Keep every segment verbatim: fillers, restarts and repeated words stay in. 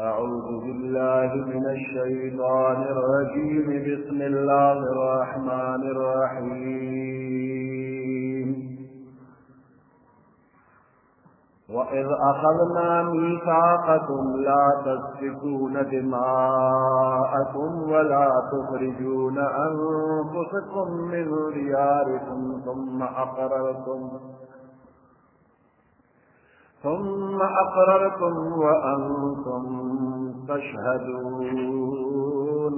أعوذ بالله من الشيطان الرجيم. بسم الله الرحمن الرحيم. وإذ أخذنا ميثاقكم لا تسفكون دماءكم ولا تخرجون أنفسكم من دياركم ثم أقررتم ثم أقررتم وأنتم تشهدون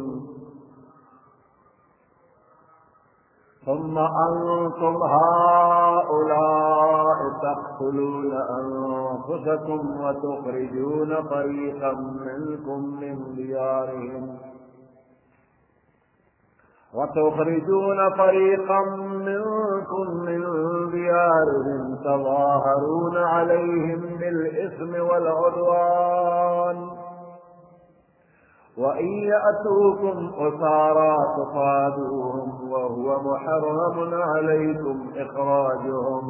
ثم أنتم هؤلاء تقتلون أنفسكم وتخرجون فريقا منكم من ديارهم وتخرجون فريقا منكم من ديارهم تظاهرون عليهم بالإثم والعدوان وإن يأتوكم أسارى تفادوهم وهو محرم عليكم إخراجهم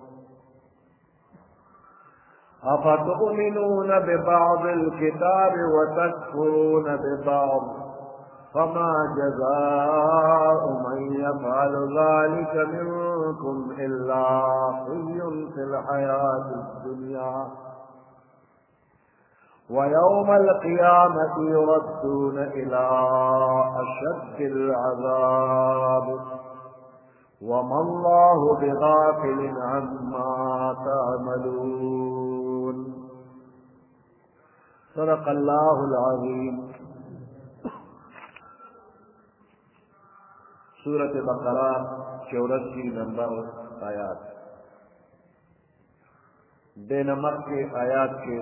أفتؤمنون ببعض الكتاب وتكفرون ببعض فما جزاء من يفعل ذلك منكم إلا خزي في الحياة الدنيا ويوم القيامة يردون إلى أشد العذاب وما الله بغافل عما تعملون. صدق الله العظيم. سورة بقرہ چوراسی نمبر آیات. بے نمک کے آیات کے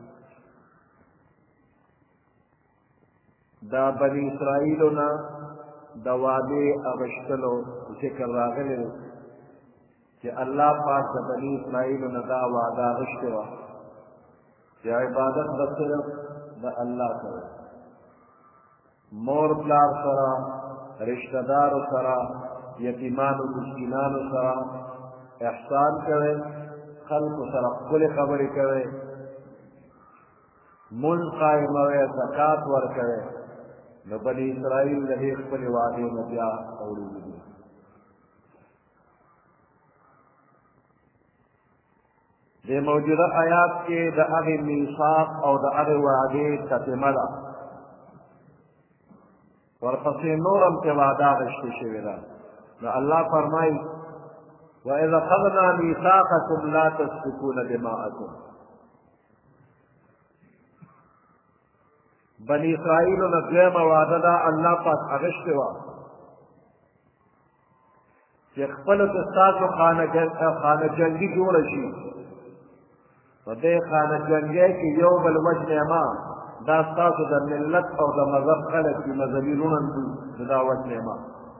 دا بنی اسرائیلنا دا وعدے اغشتلو ذکر راغلے کہ اللہ پاک دا بنی اسرائیلنا دا وعدہ اغشتوا کہ عبادت دا صرف دا اللہ کرے، مور پلار سرا، رشتہ دار سرا، یتیمان و مسکینان سرا احسان کرے، خلق سرا خپل خبرې کرے، منځ قائموي، زکات ورکوي. نو بنی اسرائیل د دې خپلې وعدې نه بیا اوړېدلي دي. د موجوده آیات کې د هغې میثاق او د هغې وعدې تتمه ده، ورپسې نور هم پرې وعده اخیستې شوې ده. نو الله فرمایي وإذ أخذنا ميثاقكم لا تسفكون دماءكم. بنی اسرائیلو نه دویمه وعده ده الله پاک اخیستې وه چې خپلو کې ستاسو خانه جنګي جوړه شي، په دې خانه جنګۍ کې یو بل وجنې ما دا ستاسو د ملت او د مذهب خلک دي، مذهبي روڼن دي، د دا وجنې ما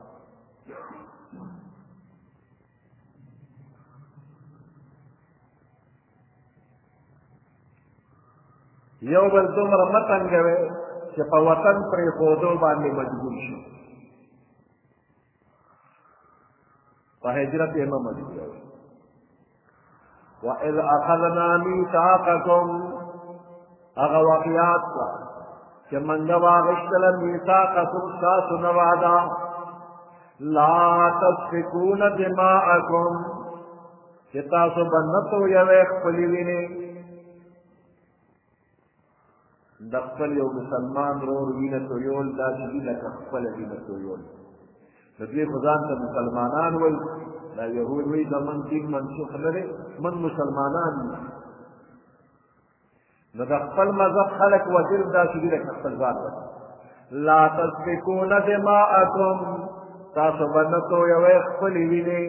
یو بل دومره مه تنګوئ چې په وطن پرېښودو باندې مجبور شي، په هجرت یې مه مجبوروئ. وإذ أخذنا ميثاقكم، هغه واقعات ته چې موږ واخیستله میثاقکم ستاسو نه وعده، لا تسفکون دماءکم چې تاسو به نه تویوئ خپلې وینې. د خپل یو مسلمان رور وینه تویول داسې دي لکه خپله وینه تویول. د دوی خو ځان ته مسلمانان وایي، دا یهود وایي زموږ دین منسوخ نه دی، موږ مسلمانان یو. نو د خپل مذهب خلک وژل داسې دي لکه خپل ځان وژل. لا تسفکون دماءکم، تاسو به نه تویوئ خپلې وینې.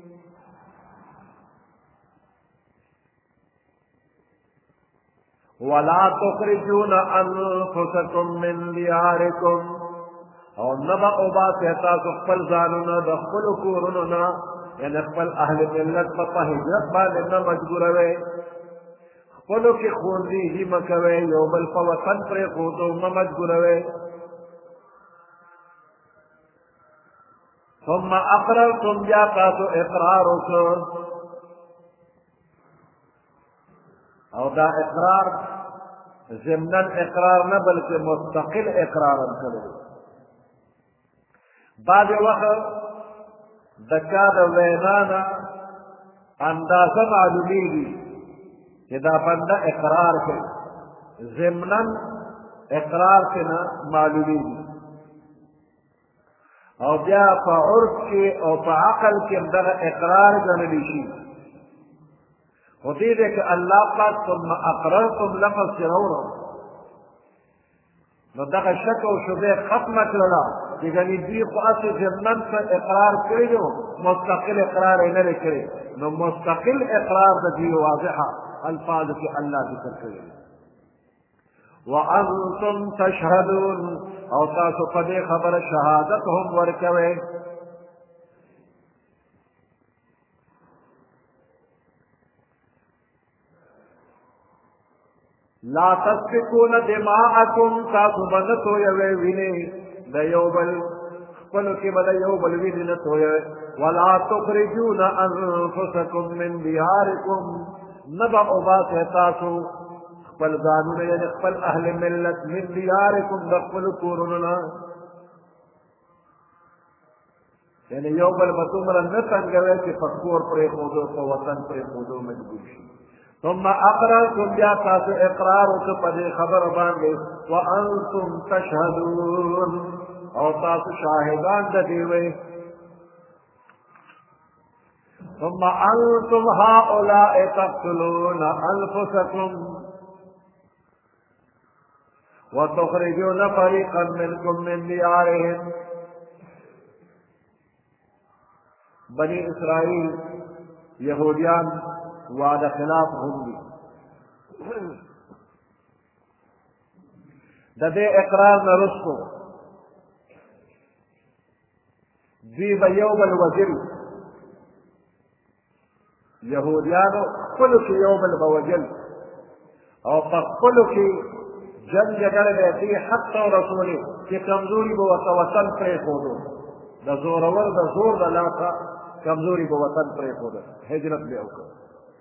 ولا تخرجون انفسکم من دیارکم، او نه به وباسئ تاسو خپل ځانونه د خپلو کورونو نه، یعنې خپل اهل ملت به په هجرت باندې نه مجبوروئ. خپلو کې ښوونځي مه کوئ، یو بل په وطن پرېښودو مه مجبوروئ. ثم اقررتم، بیا تاسو اقرار وکړ، او دا اقرار ضمناً اقرار نه بلکې مستقل اقرار هم کړی. بعضې وخت د چا د وینا نه اندازه معلومیږي چې دا بنده اقرار کوي، ضمناً اقرار کې نه معلومیږي. او بیا په عرف کې او په عقل کې هم دغه اقرار ګڼلی شي. خو دې دی که الله پاک ثم اقررتم لفظ چې راوړو نو دغه شک او شبهې ختمه کړله چې ګنې دوی خو هسې ضمناً په اقرار کړی دی، مستقل اقرار یې نه دی کړی. نو مستقل اقرار د دوی واضحه الفاظو کې الله ذکر کړی دی. وانتم تشهدون او تاسو په دې خبره شهادت هم ورکوئ. لا تسفكون دماءکم تاسو به نه تویوئ وینې د یو بل، خپلو کې به د یو بل وینې نه تویوئ. ولا تخرجون انفسکم من دیارکم نه به وباسئ تاسو خپل ځانونه یعنې خپل اهل ملت من دیارکم د خپلو کورونو نه، یعنې یو بل به دومره نه تنګوئ چې په کور پرېښودو په وطن پرېښودو مجبور شي. ثم اقررتم بیا تاسو اقرار وکړه په دې خبره باندې وانتم تشهدون او تاسو شاهدان د دې وئ. ثم انتم هؤلاء تقتلون انفسکم وتخرجون فريقا منكم من ديارهم. بني اسرائیل یهودیان وعده خلاف هم دي. د دې اقرار نه رسو دوی به یو بل وژل، یهودیانو خپلو کې یو بل به وژل او په خپلو کې جنګ جګړه به کوي حتی رسولې چې کمزوري به ورته وطن پرېښودو، د زورور د زور د لاسه کمزوري به وطن پرېښودو، هجرت به وکړو.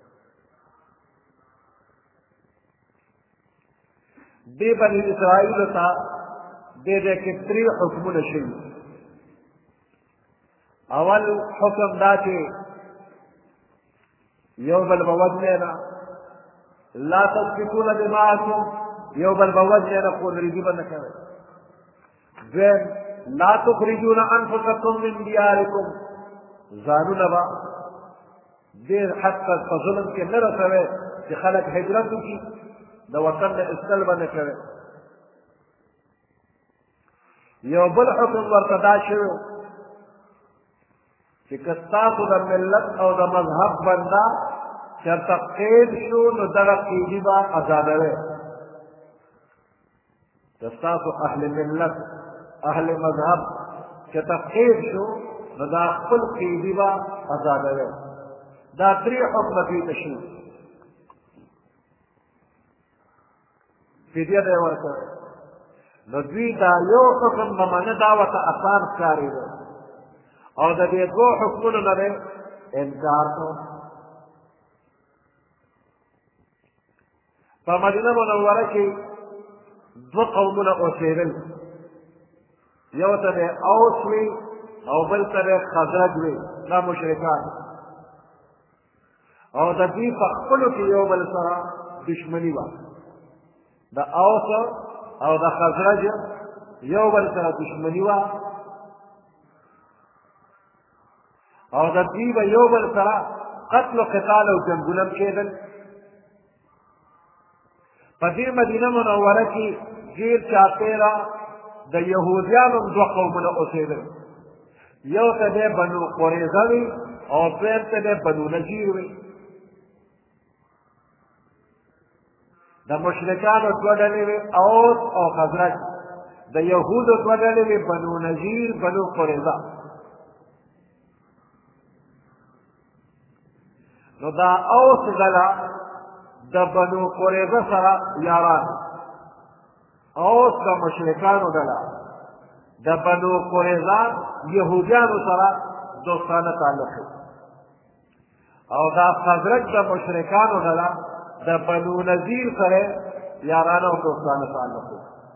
دې بني اسرائیلو ته دې دې کې درې حکمونه شوي. اول حکم دا چې یو بل به وژنې نه، لا تسفکون دماءکم، یو بل به وژنې نه، خونریزي به نه کوئ. دویم لا تخرجون انفسکم من دیارکم، ځانونه به ډېر حد ته په ظلم کې نه رسوئ چې خلک هجرت وکړي، د وطن نه ایستل به نه کوئ. یو بل حکم ورته دا شوی چې که ستاسو د ملت او د مذهب بنده چېرته قید شو نو دغه قیدي به ازادوئ. که ستاسو اهل ملت اهل مذهب چېرته قید شو نو دا خپل قیدي به ازادوئ. دا درې حکمه دوی ته شوي. فدیه به یې ورکوئ. نو دوی دا یو حکم به منه دا ورته اسان ښکارېده او د دې دوو حکمونو نه به انکار کو. په مدینه منوره کې دوه قومونه اوسېدل، یو ته به اوس وي او بل ته به خزرج وي، دا مشرکان. او د دوی په خپلو کې یو بل سره دشمني وه، د اوس او د خزرج یو بل سره دشمني وه او د دوی به یو بل سره قتل و قتال او جنګونه هم کېدل. په دې مدینه منوره کې ډېر چاپېره د یهودیانو دوه قومونه اوسېدل، یو ته دی بنو قریظه وي او دویم ته دی بنو نذیر وي. د مشرکانو دوه ډلې وې اوس او خزرج، د یهودو دوه ډلې وې بنو نذیر بنو قریظه. نو دا اوس ډله د بنو قریظه سره یاران، اوس د مشرکانو ډله د بنو قریظه یهودیانو سره دوستانه تعلق او دا خزرج د مشرکانو ډله د بنو نذیر سره یارانه او دوستانه تعلق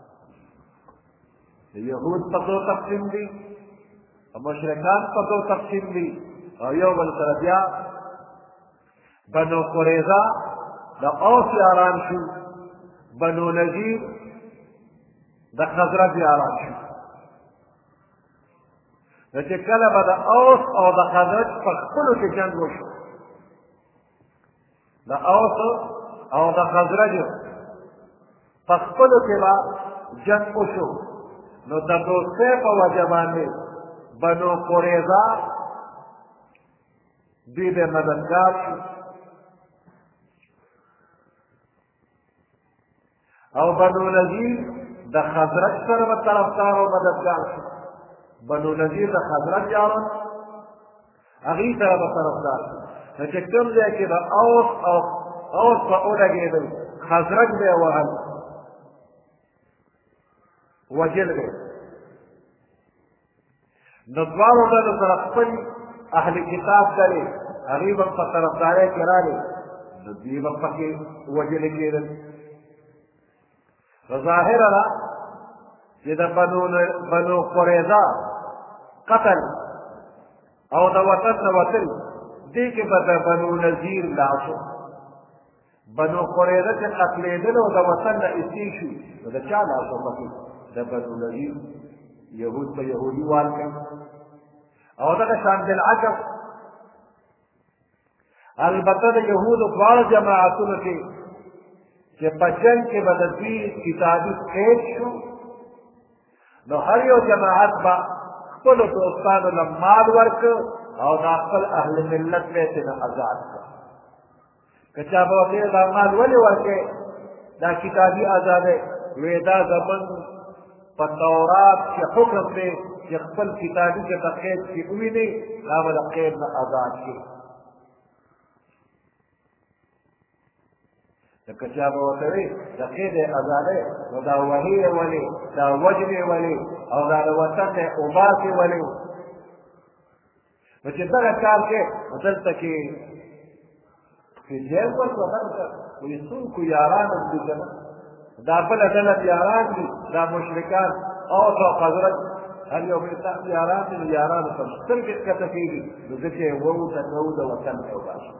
یهود په څو تقسیم دي او مشرکان په څو تقسیم دي او یو بل سره بیا بنو قریظه د اوس یاران شو، بنو نذیر د خزرج یاران شو. نو چې کله به د اوس او د خزرج په خپلو کې جنګ وشو، د اوس او د خزرجو په خپلو کې به جنګ وشو، نو د دوستۍ په وجه باندې بنو قریظه دوی به مددګار شو او بنو نذیر د خزرج سره به طرفدار او مددګار شو. بنو نذیر د خزرج یاران هغې سره به طرفدار شو. نو چې کوم ځای کې به اوس او اوس به ولګېدل، خزرج به یې وهل، وجل به. نو دواړو ډلو سره خپل اهل کتاب ډلې هغې به په طرفدارۍ کې رالې، نو دوی به پکې وجلې کېدل. ظاهره ده چې د بنو قریظه قتل او د وطن نه وتل، دې کې به د بنو نذیر لاس و. بنو قریظه چې قتلېدل او د وطن نه ایستې شو، نو د چا لاس و پکې؟ د بنو نذیر. یهود په یهودي وال کوي. او دغه شان بالعکس البته د یهودو دواړه جماعتونو کې چې په جنګ کې به د دوی کتابي قید شو، نو هر یو جماعت به خپلو دوستانو له مال ورکړ او دا خپل اهل ملت به یې ترې ازاد کړ. که چا به ورته دا مال ولې ورکړې، دا کتابي ازادۍ، وی دا زمونږ په تورات چې حکم دی چې خپل کتابي کې د قید کې وویني، دا به د قید نه ازاد شي. که چا به ورته وي د قید ازادۍ، نو دا وهي یې ولې، دا وجل یې ولې، او دا د وطن نه اوباسې ولې. نو چې دغه کار کې نو دلته کې فدیه ورکړه، دلته وایي څوک یاران هم دي که نه، دا بله ډله یاران دي، دا مشرکان اوس او خزرج هر یو بل ته یاران دي، نو یارانو ته سترګې ښکته کېږي، نو ځکه یې ووته کوو د وطن نه وباسو.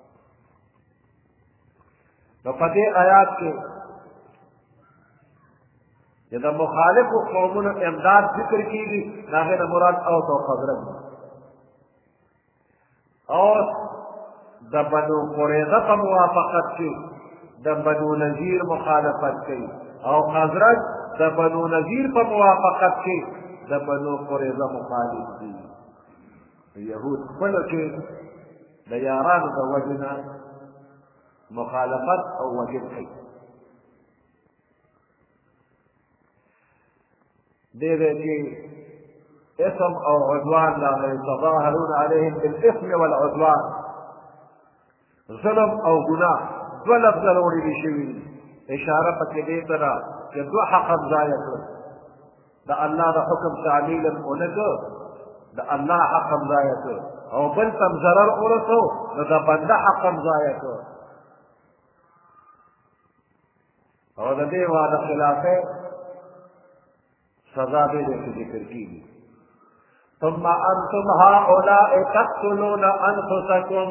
نو په دې آیات کې چې د مخالفو قومونو امداد ذکر کېږي، د هغې نه مراد اوس او خزرج دي. اوس د بنو قریظه په موافقت کې د بنو نذیر مخالفت کوي، او خزرج د بنو نذیر په موافقت کې د بنو قریظه مخالف دي. یهود خپلو کې د یارانو د وجې نه مخالفت او وجل کوي. دې دې کې اسم او عدوان راغلی، تظاهرون علیهم بالاثم والعدوان، ظلم او ګناه دوه لفظه راوړل شوي دي. اشاره پکې دې ته ده چې دوه حق ضایع کړل، د الله د حکم تعمیل هم ونه کړ، د الله حق هم ضایع کړ، او بل ته هم ضرر ورسو، نو د بنده حق هم ضایع کړ. او د دې وعده خلافه سزا دې کې ذکر کیږي. ثم انتم هؤلاء تقتلون انفسکم،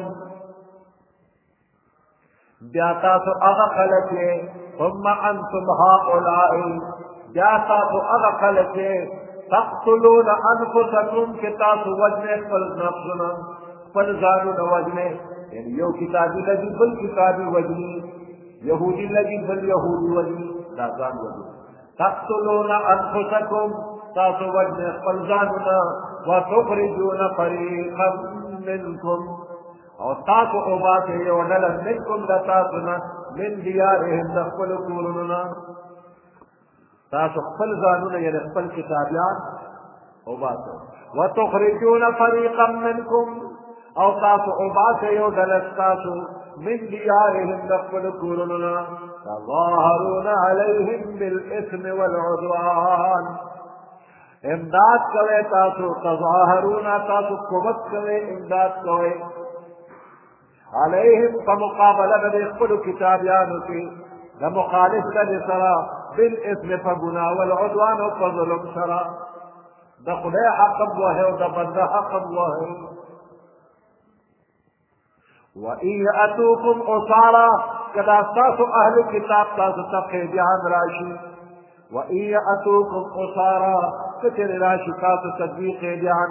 بیا تاسو هغه خلک یې، ثم انتم هؤلاء بیا تاسو هغه خلک یې، تقتلون انفسکم چې تاسو وجنې خپل نفسونه، خپل ځانونه وجنې. یعنې یو کتابي لګي بل کتابي وجني، یهودی لگی بل یهودی وجنی، دا ځان وجنی. تقتلون انفسکم، تاسو وجنی خپل ځانونه، وتخرجون فریقا منکم، او تاسو وباسئ یو ډله منکم د تاسو نه، من دیارهم د خپلو کورونو نه، تاسو خپل ځانونه یعنې خپل کتابیان وباسئ. وتخرجون فریقا منکم، او تاسو وباسئ یو ډله ستاسو من دیارهم د خپلو کورونو نه، تظاهرون علیهم بالاثم والعدوان، امداد کوئ تاسو، تظاهرون تاسو قوت کوئ، امداد کوئ، علیهم په مقابله د خپلو کتابیانو کې د مخالف ډلې سره بالاسم په ګناه والعدوان او په ظلم سره د خدای حق هم وهي او د بنده حق هم وهي وإن يأتوكم أسارى کدا ستاسو اهل کتاب تاسو ته قیدیان راشي وإن يأتوكم أسارى کچر راشي تاسو ته دوی قیدیان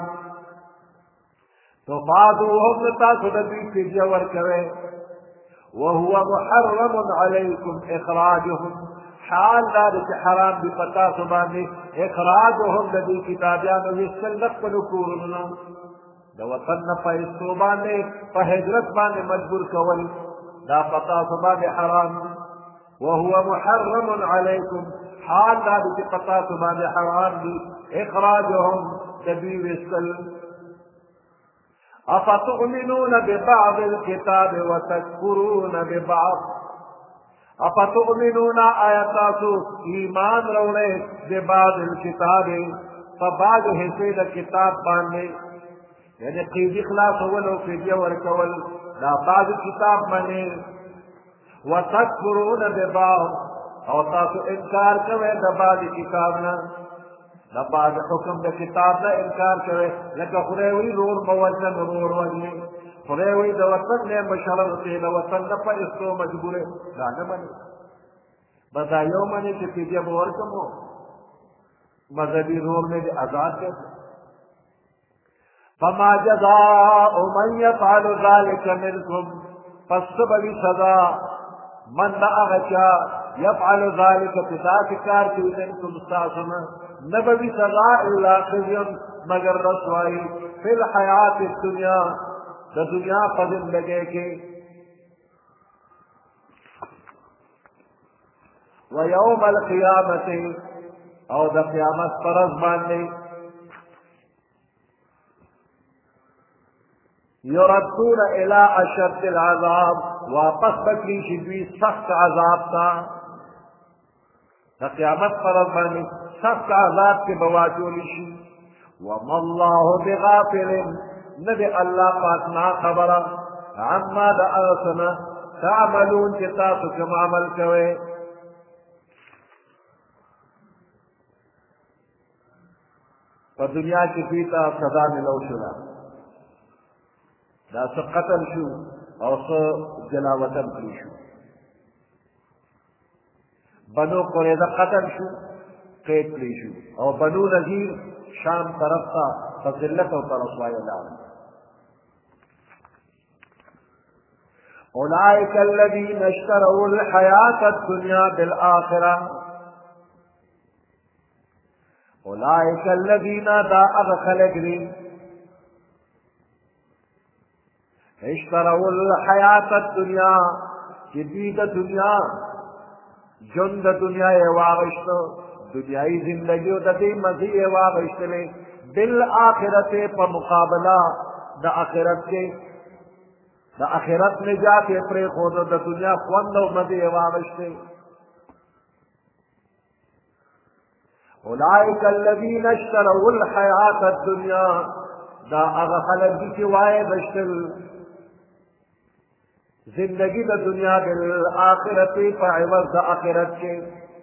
تفادوهم تاسو د دوی فدیه ورکوئ وهو محرم عليكم إخراجهم حال دار چې حرام دي په تاسو باندې اخراجهم د دې کتابیانو ویستل د خپلو کورونو د وطن نه په ایستو باندې په هجرت باندې مجبور کول دا په تاسو باندې حرام وهو محرم عليكم حال دار چې په تاسو باندې حرام دي اخراجهم د دوی ویستل افتؤمنون ببعض الكتاب وتكفرون ببعض افتؤمنون آیاتاسو ایمان روڑے ببعض الكتاب فبعض حصے دا کتاب باندے یعنی قیدی خلاص اول و فدیه ورکول دا بعض کتاب منے وتکفرون ببعض او تاسو انکار کوئے دا بعض کتابنا دا بعض حکم دا کتاب دا انکار کوئے لکه خدای وی رور موجن رور وجنی خدای وی دا وطن نے مشرر تے دا وطن دا پر اسکو مجبورے دا نمانی بدا یو منی چی فیدیه بورکمو مذہبی رور میں آزاد کیسے فما جزاء من يفعل ذلك منكم فالسبب سزا من دا اغچا يفعل ذلك تتاكار کی منكم استاسنا نبوی سزا الا خزیم مگر رسوائی فی الحیات الدنیا دا دنیا قدم لگے کے ویوم القیامت او دا قیامت پرز باندے یردون الى اشد العذاب واپس بکلی شدوی سخت عذاب تا دا قیامت پرز باندے سخت عذاب کے بواجولی شی وما اللہ بغافل نبی اللہ پاک نا خبر عما دا ارسنا تعملون چتاسو کم عمل کوئے پا دنیا کی پیتا سزا ملو شلا دا سا قتل شو او سا جلاوطن کی شو بنو قریظہ قتل شو قید کلی شو او بنو نذیر شام طرف تا فضلت و ترسوائی لعن اولئک الذین اشتروا الحیاة الدنیا بالآخرہ اولئک الذین دا اغخلق دی اشتروا الحیاة الدنیا چی دید دنیا جند دنیا واغشتو دنیای زندگی و دا دی مزی واغشتلے بالآخرت پا مقابلہ دا آخرت کے دا آخرت نجات پری خود دا دنیا خوند و مزی واغشتے اولئک الذین اشتروا الحیاة الدنیا دا اغخلق دی چی وائے بشتل زندگی دا دنیا بالآخرت پا عوض دا آخرت کے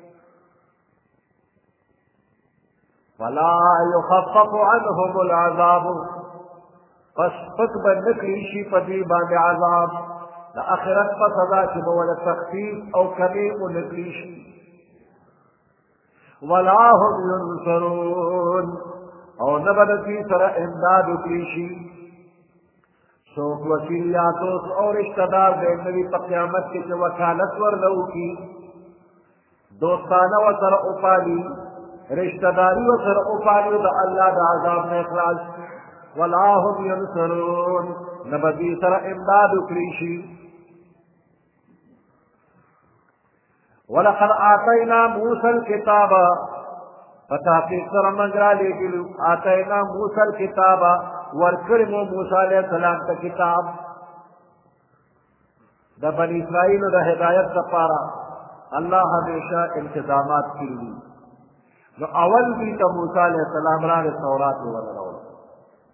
فلا يخفف عنهم العذاب پس پک بندکلی شی پدی باند عذاب دا آخرت پا سزا چی بولا تخفیف او کمیم نکلی شی ولا هم ينصرون او نبدتی سر امداد اکلی شی سوک وکیلیاتوس اور اشتدار دے نبی پا قیامت کے چے وکالت ورلو کی دوستانہ و سر اپالی رشتداری و سر اپالی دا اللہ دا عذاب میں اخراج ولا هم ينصرون نبدی سر امداد اکلیشی ولقد آتینا موسى الكتاب فتحقیق سر منگرا لے گلو آتینا موسى الكتاب ورکرم موسیٰ علیہ السلام کا کتاب دا بنی اسرائیل دا ہدایت دا پارا اللہ ہمیشہ انتظامات کی لی جو اول بھی تا موسیٰ علیہ السلام را تورات ورنول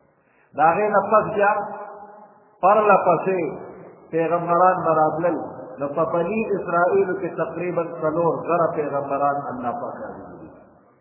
داغے نفس جا پر لپسے پیغمبران مرادلل نو په بني اسرائیلو کې تقریبا څلور زره پیغمبران الله پاک راغلي دي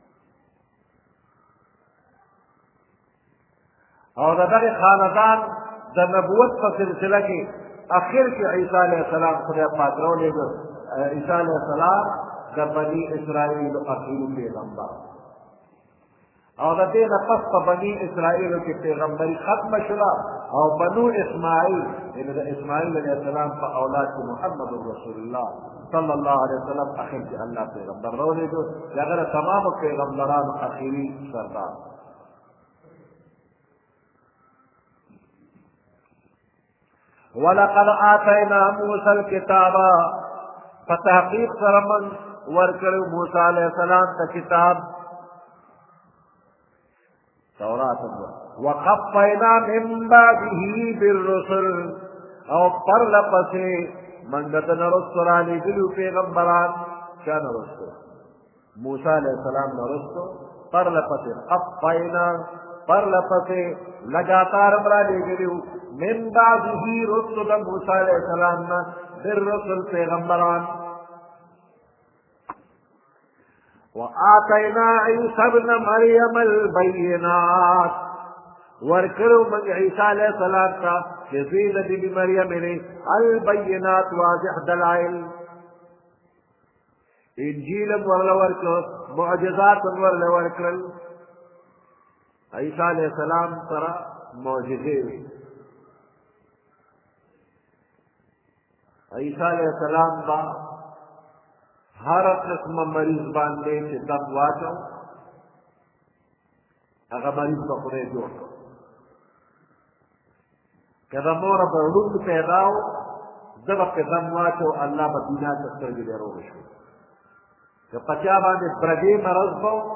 او د دغه خاندان د نبوت په سلسله کې اخر کې عیسی علیه السلام خدای پاک راولېږه عیسی علیه السلام د بني اسرائیلو اخري پیغمبر او د دې نه پس په بني اسرائیلو کې پیغمبري ختمه شوه او بنو اسماعیل یعنې د اسماعیل علیه السلام په اولاد کې محمد رسول الله صلی الله علیه وسلم اخر کې الله پیغمبر راولېږه د هغه د تمامو پیغمبرانو اخري سردار ولقد آتینا موسی الکتاب په تحقیق سره من ورکړو موسی علیه السلام ته کتاب تورات وقفینا من بعده بالرسل او پرلپسې منګه د نرستو رالېږلو پیغمبران چا نرستو موسی علیه السلام نرستو پرلپسې قفینا پرلپسې لګاتار هم رالېږلي من بعده رسل د موسی علیه السلام نه بالرسل پیغمبران وآتینا عیسی ابن مریم البینات ورکړو موږ عیسی علیه السلام ته چې دوی د بیبي مریم یې البینات واضح دلایل انجیل هم ورله ورکړو معجزات هم ورله ورکړل عیسی علیه السلام سره معجزې وي عیسی علیه السلام با هر قسم مریض باندې چې دم واچو هغه مریض به خدای جوړ کړو که د موره به ړوند پیدا و ده به پرې دم واچو الله به بینا ته سترګې به روغې شوې که په چا باندې برګې مرض به و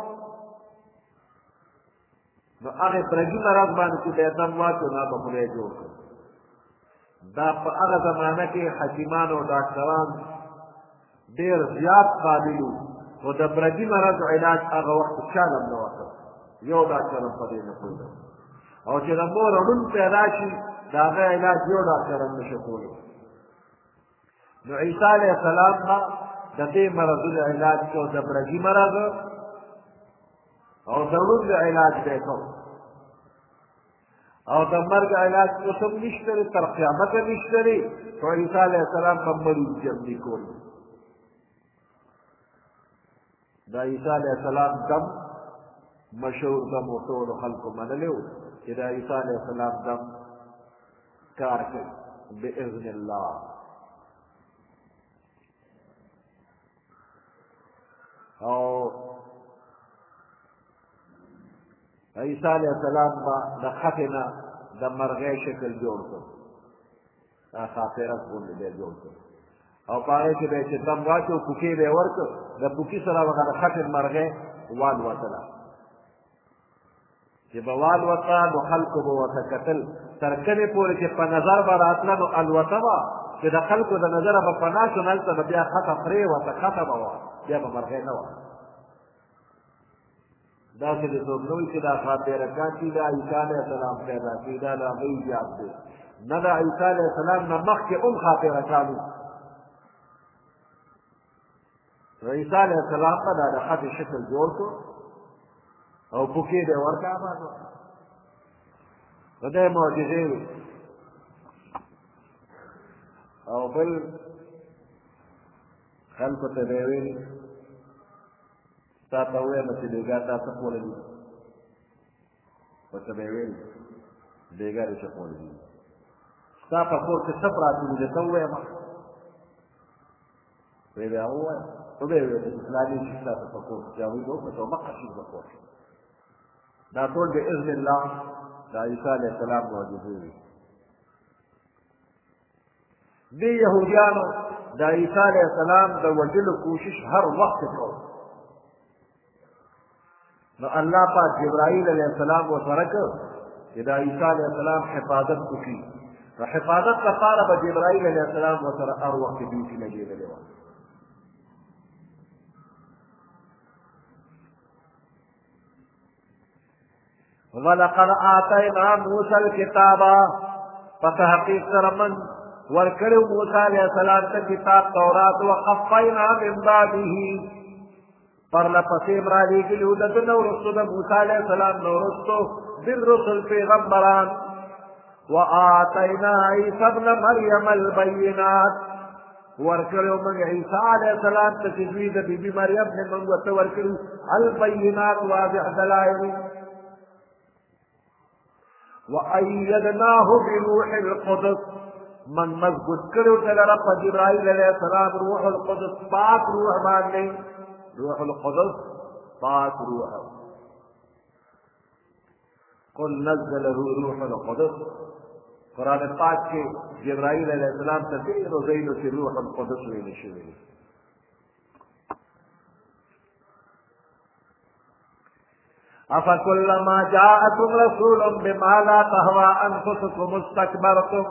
نو هغې برګي مرض باندې چې به یې دم واچو نو به خدای جوړ کړو دا په هغه زمانه کې حکیمان او ډاکټران ډېر زیات قابل وو خو د برګي مرض علاج هغه وخت چا هم نه ورکړ یو ډاکټر هم په دې نه پوهېده او چې د مور ړوند پیدا شي د هغه علاج یو ډاکټر هم نشي کولی نو عیسی علیه السلام به د دې مرضونو علاج کو د برګي مرض او د ړوند علاج به کو او د مرګ علاج اوس هم نشته دی تر قیامته نشته دی خو عیسی علیه السلام به مریض جمعي کولی دا عیسی علیه السلام دم مشهور دم و ټولو خلکو منلی و چې دا عیسی علیه السلام دم کار کوي باذن الله او عیسی علیه السلام به د خټې نه د مرغۍ شکل جوړ کړ دا خاطرت غوندې به یې جوړ کړ او په هغې کې به یې چې دم واچو پوکې به یې ورکړ د پوکي سره به د خټې مرغۍ والوتله چې به والوته نو خلکو به ورته کتل تر کمې پورې چې په نظر به راتله نو الوته به چې د خلکو د نظره به پناه شو نو هلته به بیا خټه پرېوته خټه به وه بیا به مرغۍ نه وه داسې د څوک نه وي چې دا خاطرکان چې دا عیسی علیه السلام پیدا کړي دا د هغه ایجاد دی نه د عیسی علیه السلام نه مخکې هم خاطرکان وو نو عیسی علیه السلام به دا د خټې شکل جوړ کړو او پوکې به یې ورکړه باندې نو دا یې معجزې وې او بل خلکو ته به یې ویلي تا ته ووایم چې بېګا تا څه خوړلي دي ورته به یې ویل بېګا دې څه خوړلي دي ستا په کور کې څه پراته دي درته ووایم ویې بیا ووایم نو به یې ویل چې فلاني شي ستاسو په کور کې هغوی به وکړه مخه شي په کور دا ټول باذن الله د عیسی علیه السلام معجزې وي دې یهودیانو د عیسی علیه السلام د وژلو کوشش هر وخت کوو نو الله پاک جبرائیل علیه السلام ورسره کړ چې د عیسی علیه السلام حفاظت وکړي نو حفاظت لپاره به جبرائیل علیه السلام ورسره هر وخت ډیوټي لګېدلې وه ولقد آتینا موسی الکتاب په تحقیق سره من ورکړو موسی علیہ السلام ته کتاب تورات وقفینا من بعده پرلپسې رالیږلي د ده نه وروستو د موسی علیہ السلام نه وروستو بالرسل پیغمبران وآتینا عیسی ابن مریم البینات ورکړو موږ عیسی علیہ السلام ته چې دوی د بیبي مریم نه موږ ورته ورکړو البینات واضح دلایل وأيدناه بروح القدس من مضبوط کړو ته رب جبرائیل علیہ السلام روح القدس پاک روح باندې روح القدس پاک روح قل نزله روح القدس قرآن پاک کې جبرائیل علیہ السلام ته ډېرو ځایونو کې روح القدس ویل شوی دی افکلما جاءکم رسول بما لا تهوى انفسکم استکبرتم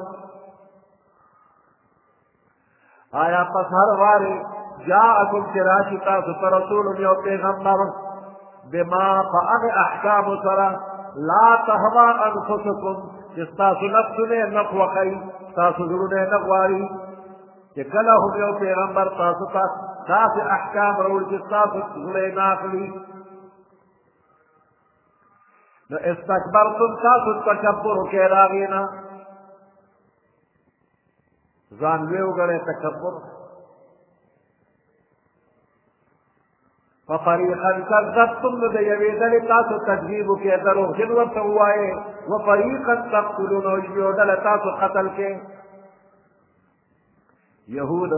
آیا پس هر واری جاءکم چې راشي تاسو ته رسول یو پیغمبر بما په هغې احکامو سره لا تهوى انفسکم چې ستاسو نفسونه نه خوښوي ستاسو زړونه نه غواړي چې کله هم یو پیغمبر تاسو ته داسې احکام راوړي چې ستاسو زړه نه اخلي نو استکبرتم تاسو تکبر وکړئ د هغې نه ځان لوی وګڼئ تکبر ففریقا کذبتم نو د یوې ډلې تاسو تکذیب وکړئ دروغجن ورته ووایئ وفریقا تقتلون او یو ډله تاسو قتل کړئ یهود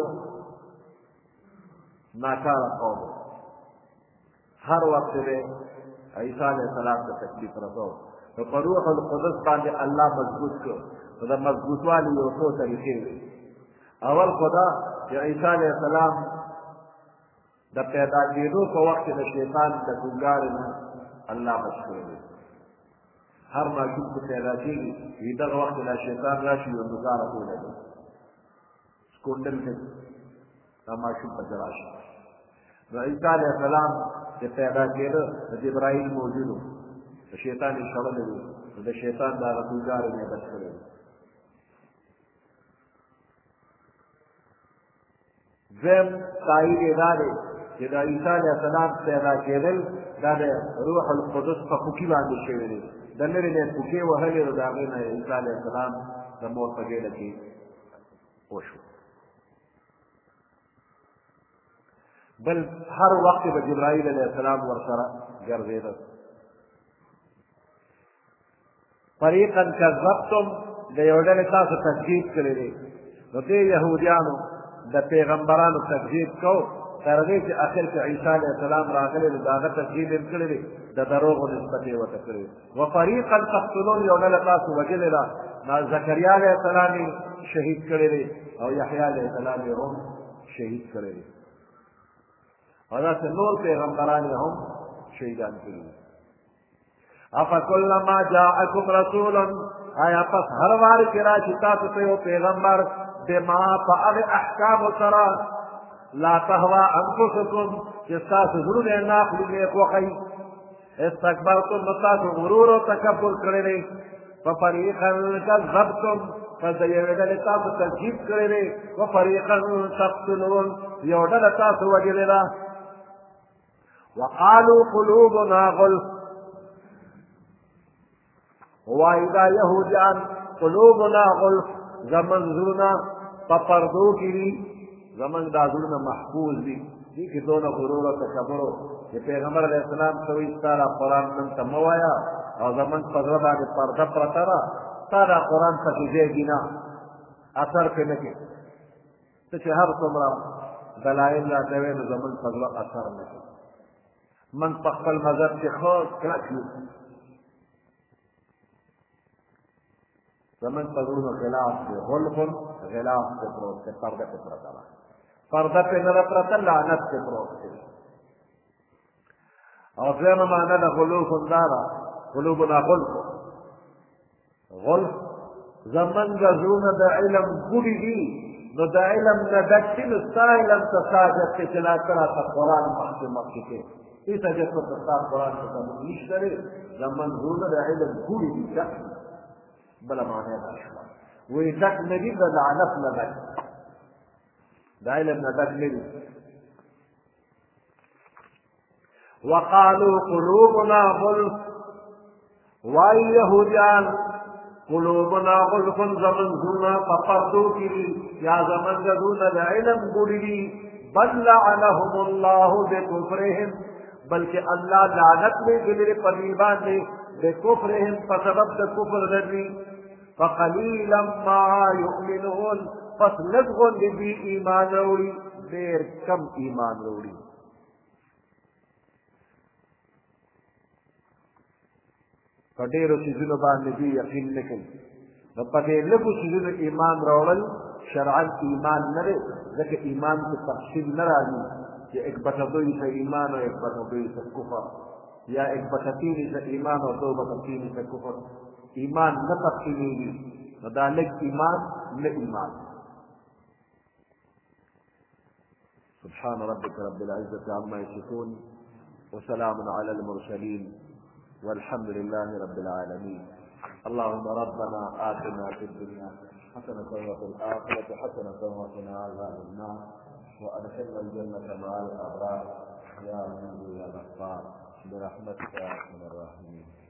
ناکاره قوم هر وخت دی عیسی علیہ السلام ته تکلیف رسو نو په روح القدس باندې الله مضبوط کړو نو د مضبوطوالي یو څو طریقې وي اول خو دا چې عیسی علیہ السلام د پیدا کېدو په وخت کې د شیطان د ګونګارې نه الله بچ کړی دی هر ماشوم چې پیدا کېږي وي دغه وخت کې دا شیطان راشي یو ګزاره کولی سکونډل کې دا ماشوم پکې راشي نو عیسی علیہ السلام چې پیدا کېده د جبرائیل موجود و د شیطان یې شړلی و نو د شیطان د هغه ګونګارې نه یې بچ کړی و دویم تایید یې دا دی چې د عیسی علیہ السلام پیدا کېدل دا د روح القدس په خوکي باندې شوی دی د لرې نه یې خوکې وهلې نو د هغې نه عیسی علیہ السلام د مور په ګېډه کې وشو بل هر وخت به جبرائیل علیہ السلام ورسره ګرځېده فریقا کذبتم د یو ډلې تاسو تکذیب کړی دی نو دې یهودیانو د پیغمبرانو تکذیب کو تر دې چې اخر کې عیسی علیہ السلام راغلی دی د هغه تکذیب یې کړی دی د دروغو نسبت یې ورته کړی دی وفریقا تقتلون یو ډله تاسو وژلې ده زکریا علیہ السلام یې شهید کړی دی او یحیی علیہ السلام یې هم شهید کړی دی او داسې نور پیغمبران یې هم شهیدان کړي دي افکلما جاءکم رسول آیا پس هر وار چې راشي تاسو ته یو پیغمبر بما په هغې احکامو سره لا تهوى انفسکم چې ستاسو زړونه یې نه اخلي نه یې خوښوي استکبرتم نو تاسو غرور او تکبر کړی دی ففریقا کذبتم پس د یوې ډلې تاسو تکذیب کړی دی وفریقا تقتلون یو ډله تاسو وژلې ده وقالوا قلوبنا غلف وایي دا یهودیان قلوبنا غلف زموږ زړونه په پردو کې دي زموږ دا زړونه محفوظ دي دې کې دونه غرور او تکبر چې پیغمبر علیه السلام ته وایي ستا دا قرآن نن ته مه وایه او زموږ په زړه باندې پرده پرته ده ستا دا قرآن پکې ځای دي نه اثر پرې نه کوي ته چې هر څومره دلایل راته وایې نو زموږ په زړه اثر نه کوي من په خپل مذهب کې ښه کلک یو زموږ په زړونو خلاف دی غلف غلاف پې پروت دی پرده پې پرته ده پرده پې نه ده پرته لعنت پې پروت دی او دویمه معنه د غلوف دا ده قلوبنا غلف غلف زموږ زړونه د علم ګوډې دي نو د علم نه ډک شي نو ستا علم ته ستا حاجت دی چې لا ته راته قرآن مخکې مخکې کې هېڅ حاجت ورته ستا قرآن ته زموږ نشته دی زموږ زړونه د علم ګوډې دي ډک بله معنی دا شوه وی ډک نه دي د لعنت نه ډک د علم نه ډک نه دي. وقالوا قلوبنا غلف، وای یهودیان قلوبنا غلف، زمن زړونه په پردو کې دي یا زمن زړونه د علم ګوډي دي. بل لعنهم الله بکفرهم، بلکې الله لعنت لري په دې باندې بکفرهم په سبب د کفر لري. فقلیلا ما یؤمنون، پس لږ غوندې دوی ایمان راوړي، ډېر کم ایمان راوړي. په ډېرو څیزونو باندې دوی یقین نه کوي. نو په دې لږو څیزونو ایمان راوړل شرعا ایمان نه دی، ځکه ایمان کې تفصیل نه راځي کہ ایک بٹا دو سے ایمان اور ایک بٹا دو سے کفر، یا ایک بٹا تین سے ایمان اور دو بٹا تین سے کفر. ایمان نہ تقسیمی گی، ندالک ایمان نہ ایمان. سبحان ربك رب العزة عما يصفون وسلام على المرسلين والحمد لله رب العالمين. اللهم ربنا آتنا في الدنيا حسنة وفي الآخرة حسنة وقنا عذاب النار وأدخلنا الجنة مع الأبرار يا من يا غفار برحمتك يا أرحم الراحمين.